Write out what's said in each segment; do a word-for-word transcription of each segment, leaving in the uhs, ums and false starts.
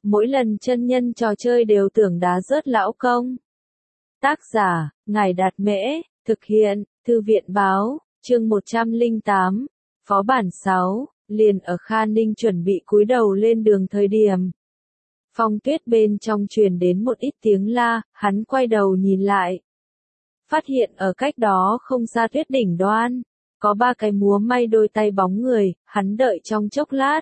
Mỗi lần chân nhân trò chơi đều tưởng đá rớt lão công. Tác giả, Ngài Đạt Mễ, thực hiện, Thư viện Báo, chương một trăm lẻ tám, Phó bản sáu, liền ở Kha Ninh chuẩn bị cúi đầu lên đường thời điểm. Phong Tuyết bên trong truyền đến một ít tiếng la, hắn quay đầu nhìn lại. Phát hiện ở cách đó không xa tuyết đỉnh đoan, có ba cái múa may đôi tay bóng người, hắn đợi trong chốc lát.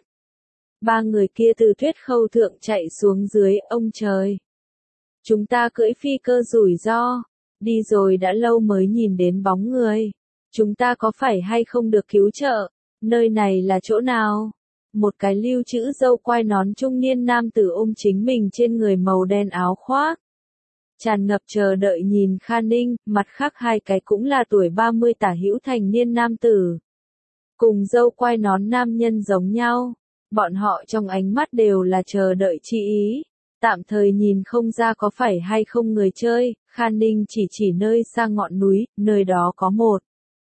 Ba người kia từ tuyết khâu thượng chạy xuống dưới, ông trời. Chúng ta cưỡi phi cơ rủi ro, đi rồi đã lâu mới nhìn đến bóng người. Chúng ta có phải hay không được cứu trợ, nơi này là chỗ nào? Một cái lưu chữ râu quai nón trung niên nam tử ôm chính mình trên người màu đen áo khoác. Tràn ngập chờ đợi nhìn Kha Ninh, mặt khác hai cái cũng là tuổi ba mươi tả hữu thành niên nam tử. Cùng râu quai nón nam nhân giống nhau, bọn họ trong ánh mắt đều là chờ đợi chi ý. Tạm thời nhìn không ra có phải hay không người chơi, Kha Ninh chỉ chỉ nơi xa ngọn núi, nơi đó có một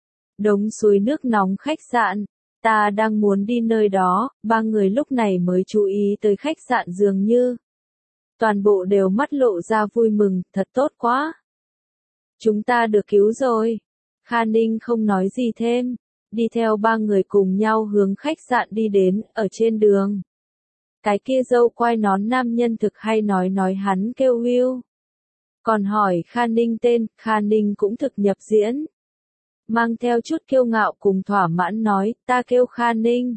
đống suối nước nóng khách sạn. Ta đang muốn đi nơi đó, ba người lúc này mới chú ý tới khách sạn dường như. Toàn bộ đều mắt lộ ra vui mừng, thật tốt quá. Chúng ta được cứu rồi. Kha Ninh không nói gì thêm, đi theo ba người cùng nhau hướng khách sạn đi đến, ở trên đường. Cái kia râu quai nón nam nhân thực hay nói nói hắn kêu Will. Còn hỏi Kha Ninh tên, Kha Ninh cũng thực nhập diễn. Mang theo chút kiêu ngạo cùng thỏa mãn nói, ta kêu Kha Ninh.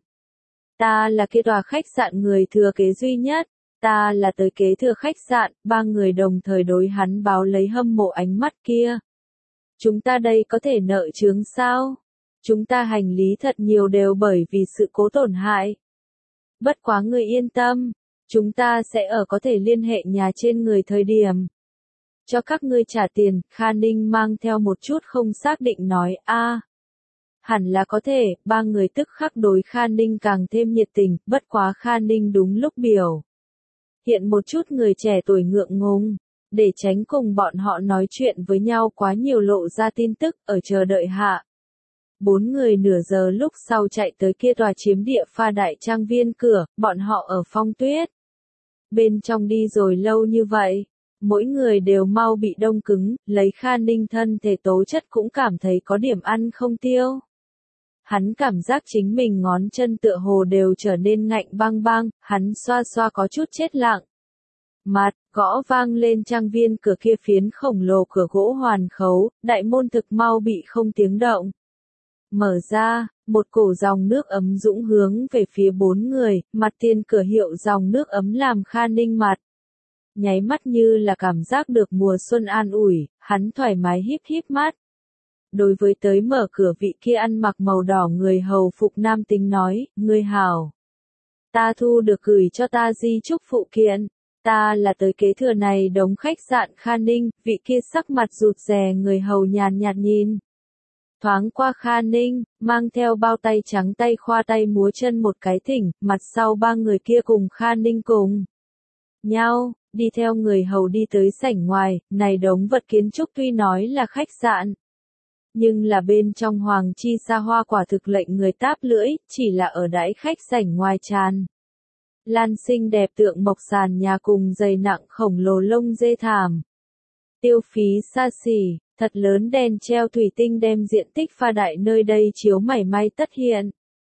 Ta là kia tòa khách sạn người thừa kế duy nhất. Ta là tới kế thừa khách sạn, ba người đồng thời đối hắn báo lấy hâm mộ ánh mắt kia. Chúng ta đây có thể nợ chướng sao? Chúng ta hành lý thật nhiều đều bởi vì sự cố tổn hại. Bất quá người yên tâm, chúng ta sẽ ở có thể liên hệ nhà trên người thời điểm. Cho các ngươi trả tiền, Kha Ninh mang theo một chút không xác định nói, a, hẳn là có thể, ba người tức khắc đối Kha Ninh càng thêm nhiệt tình, bất quá Kha Ninh đúng lúc biểu. Hiện một chút người trẻ tuổi ngượng ngùng, để tránh cùng bọn họ nói chuyện với nhau quá nhiều lộ ra tin tức, ở chờ đợi hạ. Bốn người nửa giờ lúc sau chạy tới kia tòa chiếm địa pha đại trang viên cửa, bọn họ ở Phong Tuyết. Bên trong đi rồi lâu như vậy, mỗi người đều mau bị đông cứng, lấy Kha Ninh thân thể tố chất cũng cảm thấy có điểm ăn không tiêu. Hắn cảm giác chính mình ngón chân tựa hồ đều trở nên ngạnh băng băng, hắn xoa xoa có chút chết lặng. Mặt, gõ vang lên trang viên cửa kia phiến khổng lồ cửa gỗ hoàn khấu, đại môn thực mau bị không tiếng động. Mở ra, một cổ dòng nước ấm dũng hướng về phía bốn người, mặt tiền cửa hiệu dòng nước ấm làm Kha Ninh mặt. Nháy mắt như là cảm giác được mùa xuân an ủi, hắn thoải mái híp híp mắt. Đối với tới mở cửa vị kia ăn mặc màu đỏ người hầu phục nam tính nói, ngươi hảo. Ta thu được gửi cho ta di chúc phụ kiện, ta là tới kế thừa này đống khách sạn Kha Ninh, vị kia sắc mặt rụt rè người hầu nhàn nhạt nhìn. Thoáng qua Kha Ninh, mang theo bao tay trắng tay khoa tay múa chân một cái thỉnh, mặt sau ba người kia cùng Kha Ninh cùng nhau, đi theo người hầu đi tới sảnh ngoài, này đống vật kiến trúc tuy nói là khách sạn. Nhưng là bên trong hoàng chi xa hoa quả thực lệnh người táp lưỡi, chỉ là ở đãi khách sảnh ngoài tràn. Lan xinh đẹp tượng mộc sàn nhà cùng dày nặng khổng lồ lông dê thảm. Tiêu phí xa xỉ, thật lớn đèn treo thủy tinh đem diện tích pha đại nơi đây chiếu mảy may tất hiện.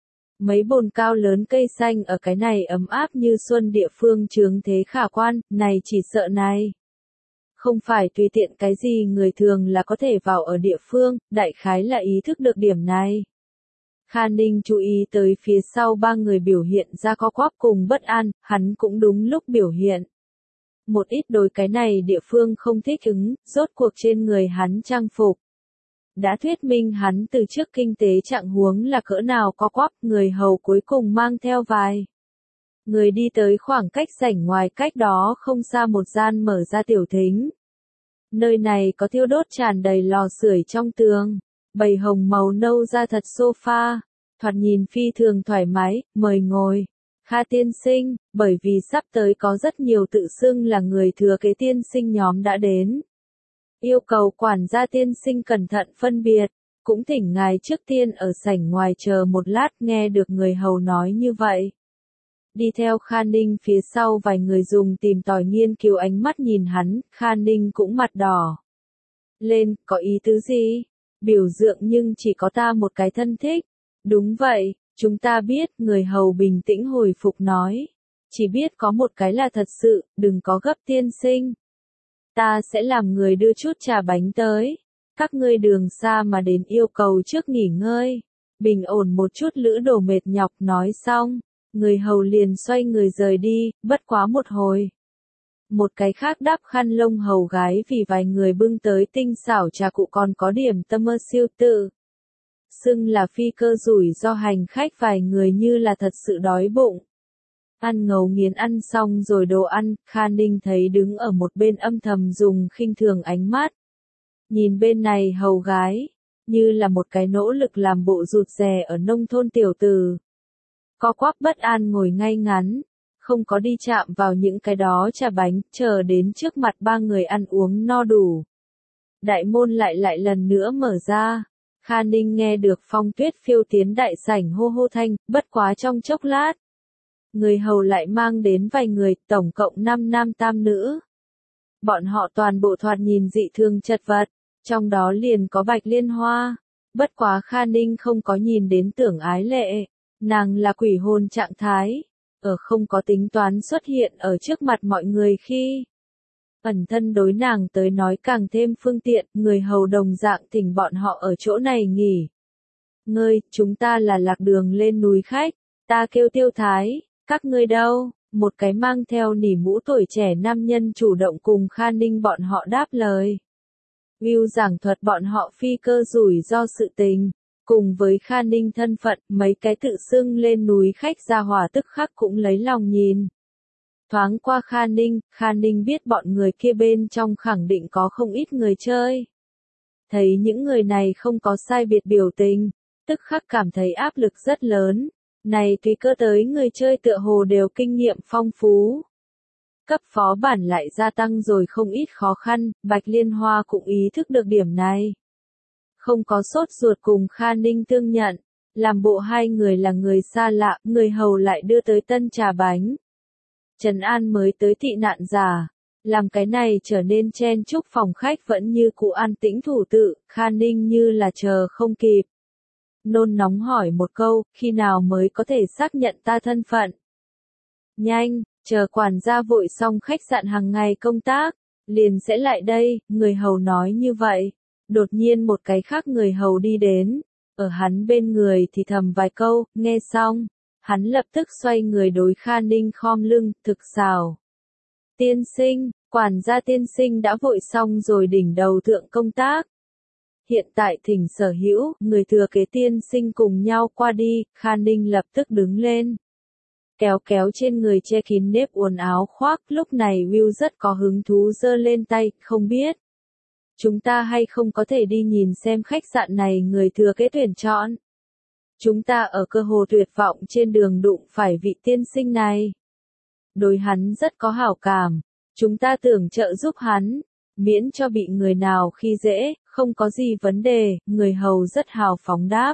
Mấy bồn cao lớn cây xanh ở cái này ấm áp như xuân địa phương chướng thế khả quan, này chỉ sợ này. Không phải tùy tiện cái gì người thường là có thể vào ở địa phương, đại khái là ý thức được điểm này. Kha Ninh chú ý tới phía sau ba người biểu hiện ra co quắp cùng bất an, hắn cũng đúng lúc biểu hiện. Một ít đối cái này địa phương không thích ứng, rốt cuộc trên người hắn trang phục. Đã thuyết minh hắn từ trước kinh tế trạng huống là cỡ nào co quắp, người hầu cuối cùng mang theo vài. Người đi tới khoảng cách sảnh ngoài cách đó không xa một gian mở ra tiểu thính. Nơi này có thiêu đốt tràn đầy lò sưởi trong tường, bầy hồng màu nâu da thật sofa, thoạt nhìn phi thường thoải mái, mời ngồi. Kha tiên sinh, bởi vì sắp tới có rất nhiều tự xưng là người thừa kế tiên sinh nhóm đã đến. Yêu cầu quản gia tiên sinh cẩn thận phân biệt, cũng thỉnh ngài trước tiên ở sảnh ngoài chờ một lát nghe được người hầu nói như vậy. Đi theo Kha Ninh phía sau vài người dùng tìm tòi nghiên cứu ánh mắt nhìn hắn, Kha Ninh cũng mặt đỏ. Lên, có ý tứ gì? Biểu tượng nhưng chỉ có ta một cái thân thích. Đúng vậy, chúng ta biết, người hầu bình tĩnh hồi phục nói. Chỉ biết có một cái là thật sự, đừng có gấp tiên sinh. Ta sẽ làm người đưa chút trà bánh tới. Các ngươi đường xa mà đến yêu cầu trước nghỉ ngơi. Bình ổn một chút lữ đồ mệt nhọc nói xong. Người hầu liền xoay người rời đi, bất quá một hồi. Một cái khác đắp khăn lông hầu gái vì vài người bưng tới tinh xảo trà cụ còn có điểm tâm mơ siêu tự. Xưng là phi cơ rủi do hành khách vài người như là thật sự đói bụng. Ăn ngấu nghiến ăn xong rồi đồ ăn, Kha Ninh thấy đứng ở một bên âm thầm dùng khinh thường ánh mắt. Nhìn bên này hầu gái, như là một cái nỗ lực làm bộ rụt rè ở nông thôn tiểu tử. Co quắp bất an ngồi ngay ngắn, không có đi chạm vào những cái đó trà bánh, chờ đến trước mặt ba người ăn uống no đủ. Đại môn lại lại lần nữa mở ra. Kha Ninh nghe được Phong Tuyết phiêu tiến đại sảnh hô hô thanh, bất quá trong chốc lát. Người hầu lại mang đến vài người, tổng cộng năm nam tam nữ. Bọn họ toàn bộ thoạt nhìn dị thường chật vật, trong đó liền có Bạch Liên Hoa. Bất quá Kha Ninh không có nhìn đến Tưởng Ái Lệ, nàng là quỷ hồn trạng thái, ở không có tính toán xuất hiện ở trước mặt mọi người khi. Ẩn thân đối nàng tới nói càng thêm phương tiện, người hầu đồng dạng thỉnh bọn họ ở chỗ này nghỉ. Ngươi, chúng ta là lạc đường lên núi khách, ta kêu Tiêu Thái, các ngươi đâu? Một cái mang theo nỉ mũ tuổi trẻ nam nhân chủ động cùng Kha Ninh bọn họ đáp lời. Will giảng thuật bọn họ phi cơ rủi do sự tình, cùng với Kha Ninh thân phận, mấy cái tự xưng lên núi khách gia hỏa tức khắc cũng lấy lòng nhìn. Thoáng qua Kha Ninh, Kha Ninh biết bọn người kia bên trong khẳng định có không ít người chơi. Thấy những người này không có sai biệt biểu tình, tức khắc cảm thấy áp lực rất lớn. Này tùy cơ tới người chơi tựa hồ đều kinh nghiệm phong phú. Cấp phó bản lại gia tăng rồi không ít khó khăn, Bạch Liên Hoa cũng ý thức được điểm này. Không có sốt ruột cùng Kha Ninh tương nhận, làm bộ hai người là người xa lạ, người hầu lại đưa tới tân trà bánh. Trần An mới tới thị nạn giả, làm cái này trở nên chen chúc phòng khách vẫn như cụ an tĩnh thủ tự, Kha Ninh như là chờ không kịp. Nôn nóng hỏi một câu, khi nào mới có thể xác nhận ta thân phận? Nhanh, chờ quản gia vội xong khách sạn hàng ngày công tác, liền sẽ lại đây, người hầu nói như vậy. Đột nhiên một cái khác người hầu đi đến, ở hắn bên người thì thầm vài câu, nghe xong, hắn lập tức xoay người đối Kha Ninh khom lưng, thực xào. Tiên sinh, quản gia tiên sinh đã vội xong rồi đỉnh đầu thượng công tác. Hiện tại thỉnh sở hữu, người thừa kế tiên sinh cùng nhau qua đi, Kha Ninh lập tức đứng lên. Kéo kéo trên người che kín nếp uốn áo khoác, lúc này Will rất có hứng thú giơ lên tay, không biết. Chúng ta hay không có thể đi nhìn xem khách sạn này người thừa kế tuyển chọn. Chúng ta ở cơ hồ tuyệt vọng trên đường đụng phải vị tiên sinh này. Đối hắn rất có hảo cảm, chúng ta tưởng trợ giúp hắn, miễn cho bị người nào khi dễ, không có gì vấn đề, người hầu rất hào phóng đáp.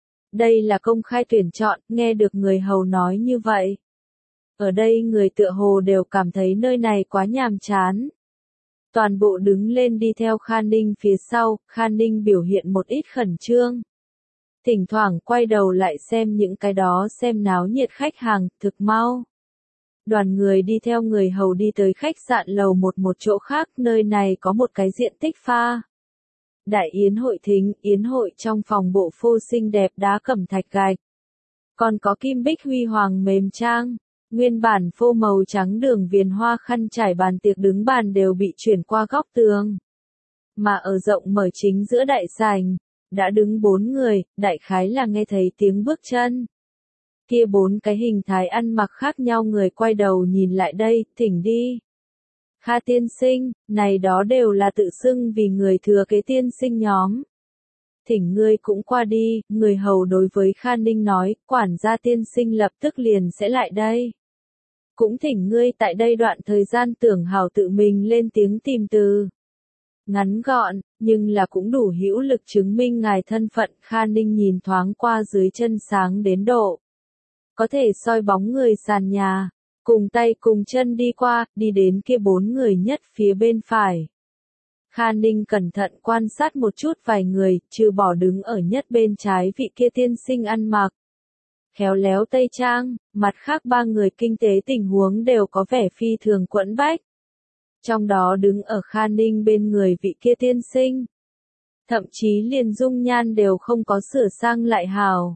Đây là công khai tuyển chọn, nghe được người hầu nói như vậy. Ở đây người tựa hồ đều cảm thấy nơi này quá nhàm chán. Toàn bộ đứng lên đi theo Kha Ninh phía sau, Kha Ninh biểu hiện một ít khẩn trương. Thỉnh thoảng quay đầu lại xem những cái đó xem náo nhiệt khách hàng, thực mau. Đoàn người đi theo người hầu đi tới khách sạn lầu một một chỗ khác, nơi này có một cái diện tích pha. Đại yến hội thính, yến hội trong phòng bộ phô xinh đẹp đá cẩm thạch gạch. Còn có kim bích huy hoàng mềm trang, nguyên bản phô màu trắng đường viền hoa khăn trải bàn tiệc đứng bàn đều bị chuyển qua góc tường. Mà ở rộng mở chính giữa đại sảnh, đã đứng bốn người, đại khái là nghe thấy tiếng bước chân. Kia bốn cái hình thái ăn mặc khác nhau người quay đầu nhìn lại đây, thỉnh đi. Kha tiên sinh, này đó đều là tự xưng vì người thừa kế tiên sinh nhóm. Thỉnh ngươi cũng qua đi, người hầu đối với Kha Ninh nói, quản gia tiên sinh lập tức liền sẽ lại đây. Cũng thỉnh ngươi tại đây đoạn thời gian tưởng hào tự mình lên tiếng tìm từ. Ngắn gọn, nhưng là cũng đủ hữu lực chứng minh ngài thân phận. Kha Ninh nhìn thoáng qua dưới chân sáng đến độ. có thể soi bóng người sàn nhà, cùng tay cùng chân đi qua, đi đến kia bốn người nhất phía bên phải. Kha Ninh cẩn thận quan sát một chút vài người, trừ bỏ đứng ở nhất bên trái vị kia tiên sinh ăn mặc khéo léo tây trang, mặt khác ba người kinh tế tình huống đều có vẻ phi thường quẫn bách. Trong đó đứng ở Kha Ninh bên người vị kia tiên sinh, thậm chí liền dung nhan đều không có sửa sang lại hào.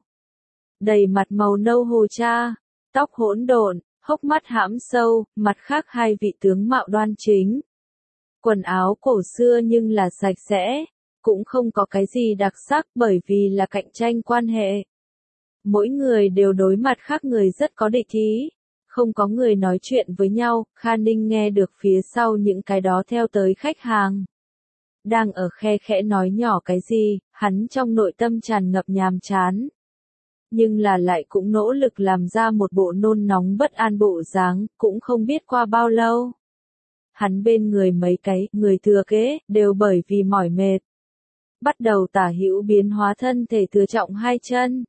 Đầy mặt màu nâu hồ cha, tóc hỗn độn, hốc mắt hãm sâu, mặt khác hai vị tướng mạo đoan chính. Quần áo cổ xưa nhưng là sạch sẽ, cũng không có cái gì đặc sắc bởi vì là cạnh tranh quan hệ. Mỗi người đều đối mặt khác người rất có địch ý, không có người nói chuyện với nhau. Kha Ninh nghe được phía sau những cái đó theo tới khách hàng đang ở khe khẽ nói nhỏ cái gì, hắn trong nội tâm tràn ngập nhàm chán. Nhưng là lại cũng nỗ lực làm ra một bộ nôn nóng bất an bộ dáng, cũng không biết qua bao lâu. Hắn bên người mấy cái người thừa kế đều bởi vì mỏi mệt, bắt đầu tả hữu biến hóa thân thể thừa trọng hai chân.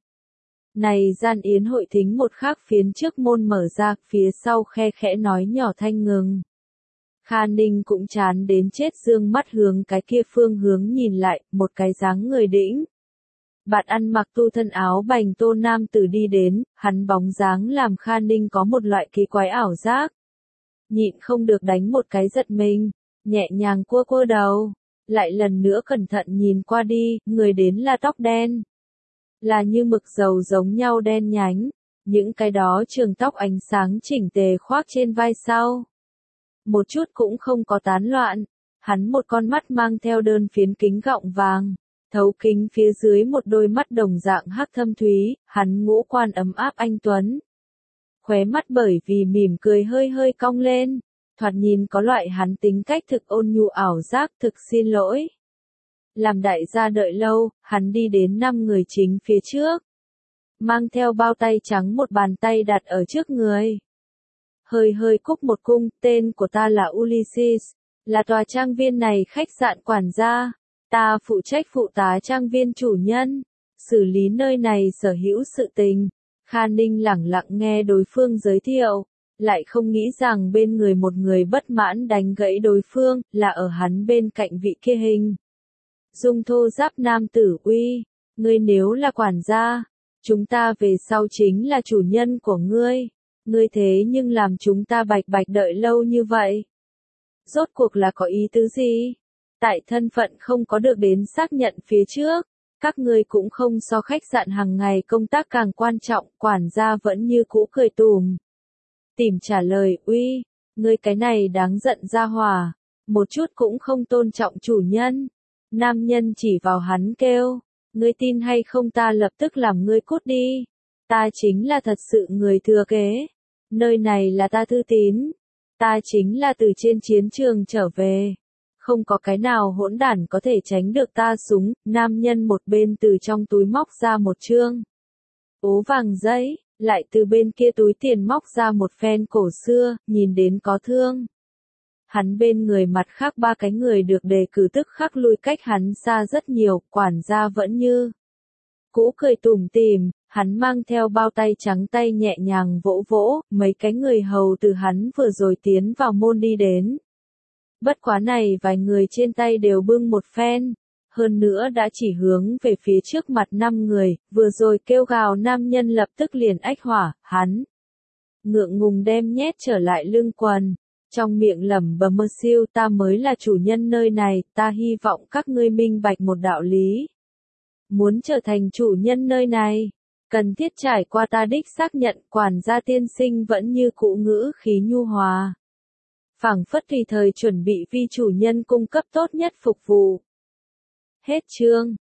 Này gian yến hội thính một khắc phiến trước môn mở ra, phía sau khe khẽ nói nhỏ thanh ngừng. Kha Ninh cũng chán đến chết, dương mắt hướng cái kia phương hướng nhìn lại, một cái dáng người đĩnh. Bạn ăn mặc tu thân áo bành tô nam tử đi đến, hắn bóng dáng làm Kha Ninh có một loại kỳ quái ảo giác. Nhịn không được đánh một cái giật mình, nhẹ nhàng cua cua đầu, lại lần nữa cẩn thận nhìn qua đi, người đến là tóc đen. Là như mực dầu giống nhau đen nhánh, những cái đó trường tóc ánh sáng chỉnh tề khoác trên vai sau. Một chút cũng không có tán loạn, hắn một con mắt mang theo đơn phiến kính gọng vàng, thấu kính phía dưới một đôi mắt đồng dạng hắc thâm thúy, hắn ngũ quan ấm áp anh tuấn. Khóe mắt bởi vì mỉm cười hơi hơi cong lên, thoạt nhìn có loại hắn tính cách thực ôn nhu ảo giác. Thực xin lỗi. Làm đại gia đợi lâu, hắn đi đến năm người chính phía trước. Mang theo bao tay trắng một bàn tay đặt ở trước người. Hơi hơi cúc một cung, tên của ta là Ulysses, là tòa trang viên này khách sạn quản gia. Ta phụ trách phụ tá trang viên chủ nhân, xử lý nơi này sở hữu sự tình. Kha Ninh lẳng lặng nghe đối phương giới thiệu, lại không nghĩ rằng bên người một người bất mãn đánh gãy đối phương, là ở hắn bên cạnh vị kia hình. Dung thô giáp nam tử. Uy, ngươi nếu là quản gia, chúng ta về sau chính là chủ nhân của ngươi. Ngươi thế nhưng làm chúng ta bạch bạch đợi lâu như vậy. Rốt cuộc là có ý tứ gì? Tại thân phận không có được đến xác nhận phía trước, các ngươi cũng không so khách sạn hàng ngày công tác càng quan trọng. Quản gia vẫn như cũ cười tùm tìm trả lời. Uy, ngươi cái này đáng giận ra hỏa, một chút cũng không tôn trọng chủ nhân. Nam nhân chỉ vào hắn kêu, ngươi tin hay không ta lập tức làm ngươi cút đi. Ta chính là thật sự người thừa kế. Nơi này là ta thư tín. Ta chính là từ trên chiến trường trở về. Không có cái nào hỗn đản có thể tránh được ta súng. Nam nhân một bên từ trong túi móc ra một chương ố vàng giấy, lại từ bên kia túi tiền móc ra một phen cổ xưa, nhìn đến có thương. Hắn bên người mặt khác ba cái người được đề cử tức khắc lui cách hắn xa rất nhiều. Quản gia vẫn như cũ cười tủm tỉm, hắn mang theo bao tay trắng tay nhẹ nhàng vỗ vỗ, mấy cái người hầu từ hắn vừa rồi tiến vào môn đi đến. Bất quá này vài người trên tay đều bưng một phen, hơn nữa đã chỉ hướng về phía trước mặt năm người, vừa rồi kêu gào nam nhân lập tức liền ách hỏa. Hắn ngượng ngùng đem nhét trở lại lưng quần, trong miệng lẩm bẩm mơ siêu, ta mới là chủ nhân nơi này. Ta hy vọng các ngươi minh bạch một đạo lý. Muốn trở thành chủ nhân nơi này, cần thiết trải qua ta đích xác nhận. Quản gia tiên sinh vẫn như cũ ngữ khí nhu hòa, phảng phất tùy thời chuẩn bị vì chủ nhân cung cấp tốt nhất phục vụ. Hết chương.